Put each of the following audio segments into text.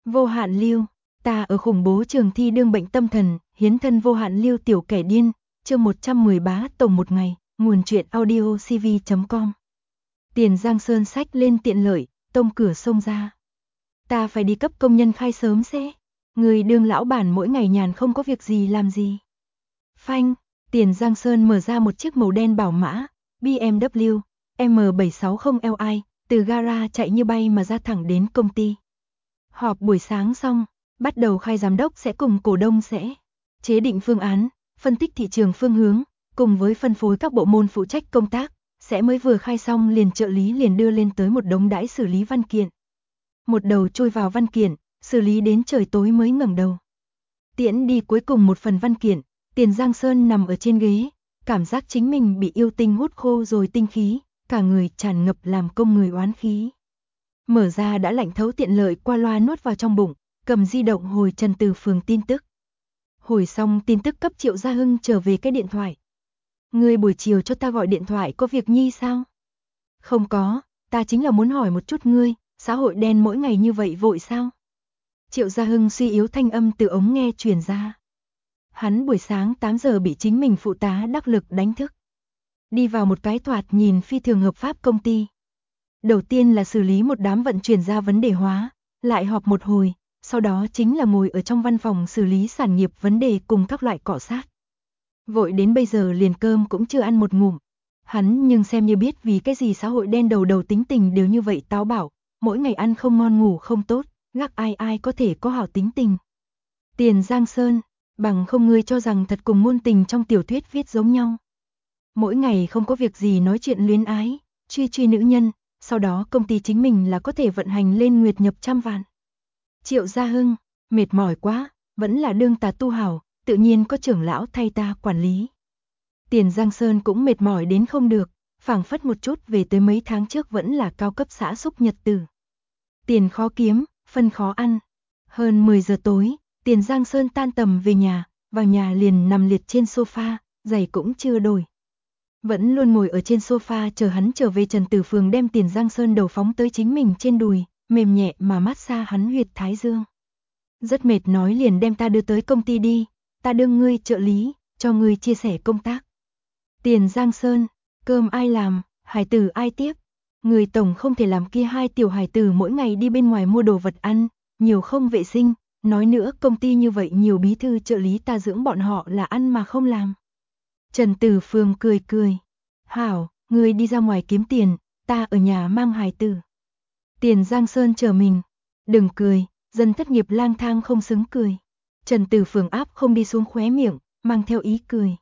Vô hạn lưu, ta ở khủng bố trường thi đương bệnh tâm thần, hiến thân vô hạn lưu tiểu kẻ điên, chương 110 bá tổng một ngày, nguồn truyện audio cv.com. Tiền Giang Sơn xách lên tiện lợi, tông cửa xông ra. Ta phải đi cấp công nhân khai sớm sẽ. Người đương lão bản mỗi ngày nhàn không có việc gì làm gì. Phanh, Tiền Giang Sơn mở ra một chiếc màu đen bảo mã, BMW, M760Li, từ gara chạy như bay mà ra thẳng đến công ty. Họp buổi sáng xong, bắt đầu khai giám đốc sẽ cùng cổ đông sẽ chế định phương án, phân tích thị trường phương hướng, cùng với phân phối các bộ môn phụ trách công tác, sẽ mới vừa khai xong liền trợ lý liền đưa lên tới một đống đãi xử lý văn kiện. Một đầu trôi vào văn kiện, xử lý đến trời tối mới ngẩng đầu. Tiễn đi cuối cùng một phần văn kiện, Tiền Giang Sơn nằm ở trên ghế, cảm giác chính mình bị yêu tinh hút khô rồi tinh khí, cả người tràn ngập làm công người oán khí. Mở ra đã lạnh thấu tiện lợi qua loa nuốt vào trong bụng, cầm di động hồi Trần Từ Phường tin tức. Hồi xong tin tức cấp Triệu Gia Hưng trở về cái điện thoại. Ngươi buổi chiều cho ta gọi điện thoại có việc nhi sao? Không có, ta chính là muốn hỏi một chút ngươi, xã hội đen mỗi ngày như vậy vội sao? Triệu Gia Hưng suy yếu thanh âm từ ống nghe truyền ra. Hắn buổi sáng 8 giờ bị chính mình phụ tá đắc lực đánh thức. Đi vào một cái thoạt nhìn phi thường hợp pháp công ty. Đầu tiên là xử lý một đám vận chuyển ra vấn đề hóa, lại họp một hồi, sau đó chính là ngồi ở trong văn phòng xử lý sản nghiệp vấn đề cùng các loại cọ sát. Vội đến bây giờ liền cơm cũng chưa ăn một ngụm. Hắn nhưng xem như biết vì cái gì xã hội đen đầu đầu tính tình đều như vậy táo bạo, mỗi ngày ăn không ngon ngủ không tốt, gác ai có thể có hảo tính tình. Tiền Giang Sơn, bằng không ngươi cho rằng thật cùng ngôn tình trong tiểu thuyết viết giống nhau. Mỗi ngày không có việc gì nói chuyện luyến ái, truy nữ nhân, sau đó công ty chính mình là có thể vận hành lên nguyệt nhập trăm vạn. Triệu Gia Hưng, mệt mỏi quá, vẫn là đương tà tu hảo, tự nhiên có trưởng lão thay ta quản lý. Tiền Giang Sơn cũng mệt mỏi đến không được, phảng phất một chút về tới mấy tháng trước vẫn là cao cấp xã xúc nhật tử. Tiền khó kiếm, phân khó ăn. Hơn 10 giờ tối, Tiền Giang Sơn tan tầm về nhà, vào nhà liền nằm liệt trên sofa, giày cũng chưa đổi. Vẫn luôn ngồi ở trên sofa chờ hắn trở về. Trần Tử Phường đem Tiền Giang Sơn đầu phóng tới chính mình trên đùi, mềm nhẹ mà massage hắn huyệt thái dương. Rất mệt nói liền đem ta đưa tới công ty đi, ta đương ngươi trợ lý, cho ngươi chia sẻ công tác. Tiền Giang Sơn, cơm ai làm, hải tử ai tiếp? Người tổng không thể làm kia hai tiểu hải tử mỗi ngày đi bên ngoài mua đồ vật ăn, nhiều không vệ sinh, nói nữa công ty như vậy nhiều bí thư trợ lý ta dưỡng bọn họ là ăn mà không làm. Trần Tử Phường cười. Hảo, ngươi đi ra ngoài kiếm tiền, ta ở nhà mang hài tử. Tiền Giang Sơn chờ mình. Đừng cười, dân thất nghiệp lang thang không xứng cười. Trần Tử Phường áp không đi xuống khóe miệng, mang theo ý cười.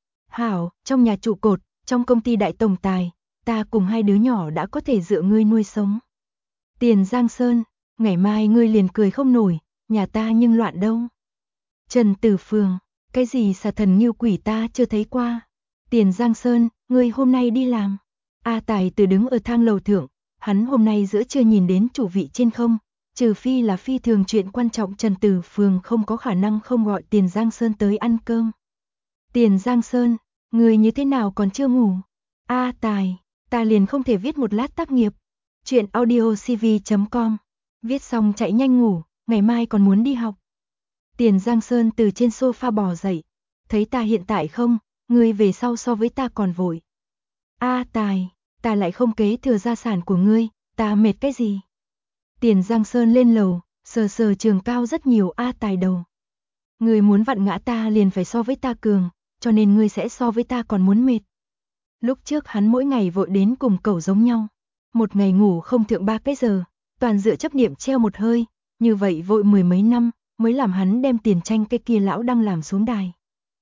Hảo, trong nhà trụ cột, trong công ty đại tổng tài, ta cùng hai đứa nhỏ đã có thể dựa ngươi nuôi sống. Tiền Giang Sơn, ngày mai ngươi liền cười không nổi, nhà ta nhưng loạn đâu. Trần Tử Phường, cái gì xà thần nghiêu quỷ ta chưa thấy qua. Tiền Giang Sơn, ngươi hôm nay đi làm. A Tài từ đứng ở thang lầu thượng, hắn hôm nay giữa trưa nhìn đến chủ vị trên không, trừ phi là phi thường chuyện quan trọng. Trần Tử Phường không có khả năng không gọi Tiền Giang Sơn tới ăn cơm. Tiền Giang Sơn, ngươi như thế nào còn chưa ngủ? A Tài, ta liền không thể viết một lát tác nghiệp. Chuyện audio cv.com, viết xong chạy nhanh ngủ, ngày mai còn muốn đi học. Tiền Giang Sơn từ trên sofa bò dậy, thấy ta hiện tại không, ngươi về sau so với ta còn vội. A Tài, ta lại không kế thừa gia sản của ngươi, ta mệt cái gì? Tiền Giang Sơn lên lầu, sờ trường cao rất nhiều A Tài đầu. Ngươi muốn vặn ngã ta liền phải so với ta cường, cho nên ngươi sẽ so với ta còn muốn mệt. Lúc trước hắn mỗi ngày vội đến cùng cẩu giống nhau, một ngày ngủ không thượng 3 cái giờ, toàn dựa chấp niệm treo một hơi, như vậy vội mười mấy năm mới làm hắn đem Tiền Tranh cái kia lão đang làm xuống đài.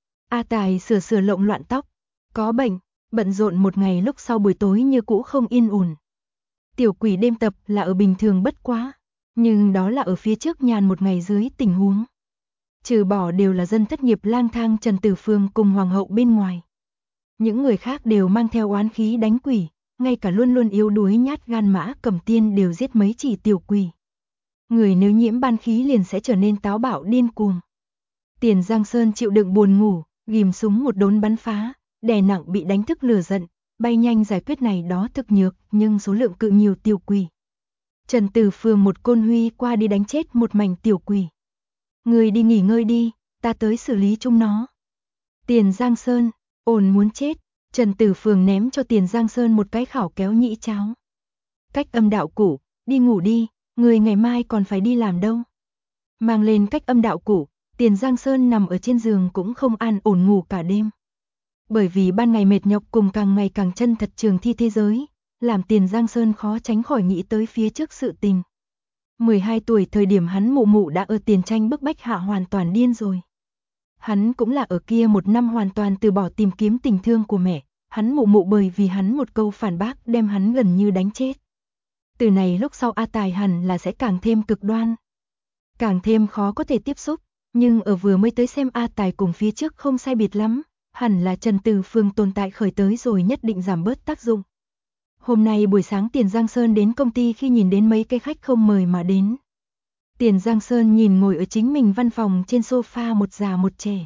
A Tài sửa lộn loạn tóc, có bệnh, bận rộn một ngày lúc sau buổi tối như cũ không yên ổn. Tiểu quỷ đêm tập là ở bình thường bất quá, nhưng đó là ở phía trước nhàn một ngày dưới tình huống. Trừ bỏ đều là dân thất nghiệp lang thang Trần Tử Phường cùng hoàng hậu bên ngoài. Những người khác đều mang theo oán khí đánh quỷ, ngay cả luôn luôn yếu đuối nhát gan Mã Cẩm Tiên đều giết mấy chỉ tiểu quỷ. Người nếu nhiễm ban khí liền sẽ trở nên táo bạo điên cuồng. Tiền Giang Sơn chịu đựng buồn ngủ, ghim súng một đốn bắn phá, đè nặng bị đánh thức lừa giận, bay nhanh giải quyết này đó thực nhược nhưng số lượng cự nhiều tiểu quỷ. Trần Tử Phường một côn huy qua đi đánh chết một mảnh tiểu quỷ. Người đi nghỉ ngơi đi, ta tới xử lý chúng nó. Tiền Giang Sơn, ồn muốn chết, Trần Tử Phường ném cho Tiền Giang Sơn một cái khảo kéo nhĩ cháo. Cách âm đạo cụ, đi ngủ đi, người ngày mai còn phải đi làm đâu. Mang lên cách âm đạo cụ, Tiền Giang Sơn nằm ở trên giường cũng không an ổn ngủ cả đêm. Bởi vì ban ngày mệt nhọc cùng càng ngày càng chân thật trường thi thế giới, làm Tiền Giang Sơn khó tránh khỏi nghĩ tới phía trước sự tình. 12 tuổi thời điểm hắn mụ mụ đã ở tiền tranh bức bách hạ hoàn toàn điên rồi. Hắn cũng là ở kia một năm hoàn toàn từ bỏ tìm kiếm tình thương của mẹ, hắn mụ mụ bởi vì hắn một câu phản bác đem hắn gần như đánh chết. Từ này lúc sau A Tài hẳn là sẽ càng thêm cực đoan, càng thêm khó có thể tiếp xúc, nhưng ở vừa mới tới xem A Tài cùng phía trước không sai biệt lắm, hẳn là Trần Tử Phường tồn tại khởi tới rồi nhất định giảm bớt tác dụng. Hôm nay buổi sáng Tiền Giang Sơn đến công ty khi nhìn đến mấy cái khách không mời mà đến. Tiền Giang Sơn nhìn ngồi ở chính mình văn phòng trên sofa một già một trẻ.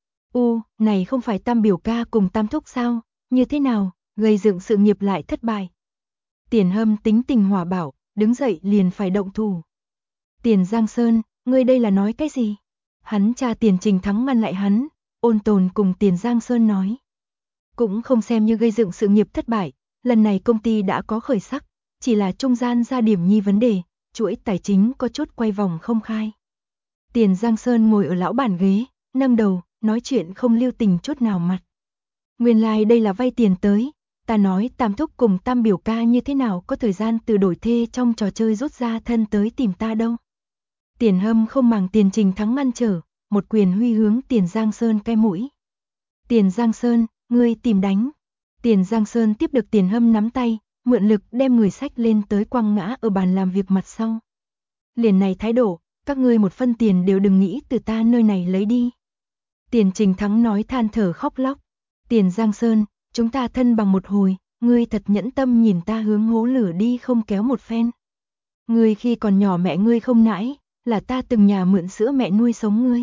Này không phải Tam biểu ca cùng Tam thúc sao, như thế nào, gây dựng sự nghiệp lại thất bại. Tiền Hâm tính tình hỏa bạo, đứng dậy liền phải động thủ. Tiền Giang Sơn, ngươi đây là nói cái gì? Hắn cha Tiền Trình Thắng ngăn lại hắn, ôn tồn cùng Tiền Giang Sơn nói. Cũng không xem như gây dựng sự nghiệp thất bại, lần này công ty đã có khởi sắc, chỉ là trung gian ra điểm nhi vấn đề, chuỗi tài chính có chút quay vòng không khai. Tiền Giang Sơn ngồi ở lão bản ghế, nâng đầu, nói chuyện không lưu tình chút nào mặt. Nguyên lai đây là vay tiền tới, ta nói Tam thúc cùng Tam biểu ca như thế nào có thời gian từ đổi thê trong trò chơi rút ra thân tới tìm ta đâu. Tiền Hâm không màng Tiền Trình Thắng ngăn trở, một quyền huy hướng Tiền Giang Sơn cái mũi. Tiền Giang Sơn, ngươi tìm đánh. Tiền Giang Sơn tiếp được Tiền Hâm nắm tay, mượn lực đem người xách lên tới quăng ngã ở bàn làm việc mặt sau. Liền này thái độ, các ngươi một phân tiền đều đừng nghĩ từ ta nơi này lấy đi. Tiền Trình Thắng nói than thở khóc lóc. Tiền Giang Sơn, chúng ta thân bằng một hồi, ngươi thật nhẫn tâm nhìn ta hướng hố lửa đi không kéo một phen. Ngươi khi còn nhỏ mẹ ngươi không nãi, là ta từng nhà mượn sữa mẹ nuôi sống ngươi.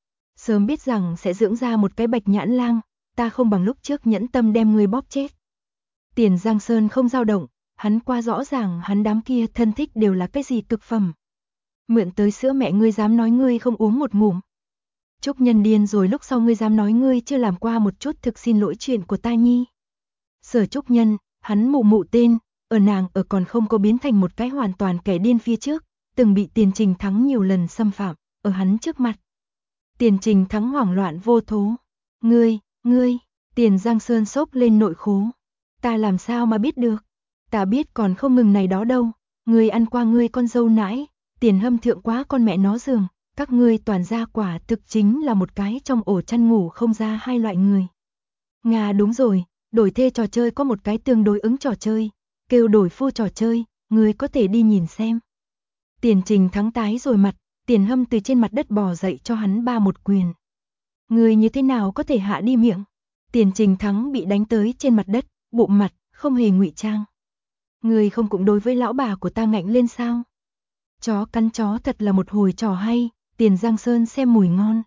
Sớm biết rằng sẽ dưỡng ra một cái bạch nhãn lang, ta không bằng lúc trước nhẫn tâm đem ngươi bóp chết. Tiền Giang Sơn không dao động, hắn qua rõ ràng hắn đám kia thân thích đều là cái gì cực phẩm. Mượn tới sữa mẹ ngươi dám nói ngươi không uống một ngụm. Trúc Nhân điên rồi lúc sau ngươi dám nói ngươi chưa làm qua một chút thực xin lỗi chuyện của ta nhi. Sở Trúc Nhân, hắn mụ mụ tên, ở nàng ở còn không có biến thành một cái hoàn toàn kẻ điên phía trước, từng bị Tiền Trình Thắng nhiều lần xâm phạm, ở hắn trước mặt. Tiền Trình Thắng hoảng loạn vô thố. Ngươi, Tiền Giang Sơn xốc lên nội khố. Ta làm sao mà biết được? Ta biết còn không ngừng này đó đâu. Ngươi ăn qua ngươi con dâu nãi, Tiền Hâm thượng quá con mẹ nó giường. Các ngươi toàn gia quả thực chính là một cái trong ổ chăn ngủ không ra hai loại người. Nga đúng rồi, đổi thê trò chơi có một cái tương đối ứng trò chơi, kêu đổi phu trò chơi, ngươi có thể đi nhìn xem. Tiền Trình Thắng tái rồi mặt, Tiền Hâm từ trên mặt đất bò dậy cho hắn ba một quyền. Ngươi như thế nào có thể hạ đi miệng? Tiền Trình Thắng bị đánh tới trên mặt đất, bụng mặt, không hề ngụy trang. Ngươi không cũng đối với lão bà của ta ngạnh lên sao? Chó cắn chó thật là một hồi trò hay, Tiền Giang Sơn xem mùi ngon.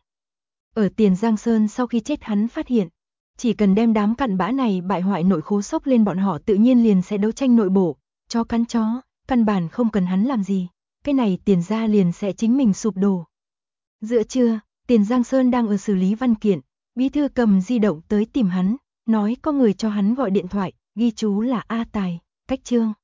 Ở Tiền Giang Sơn sau khi chết hắn phát hiện, chỉ cần đem đám cặn bã này bại hoại nội khố sốc lên bọn họ tự nhiên liền sẽ đấu tranh nội bộ, chó cắn chó, căn bản không cần hắn làm gì, cái này Tiền gia liền sẽ chính mình sụp đổ. Giữa trưa, Tiền Giang Sơn đang ở xử lý văn kiện, bí thư cầm di động tới tìm hắn, nói có người cho hắn gọi điện thoại, ghi chú là A Tài, cách Trương.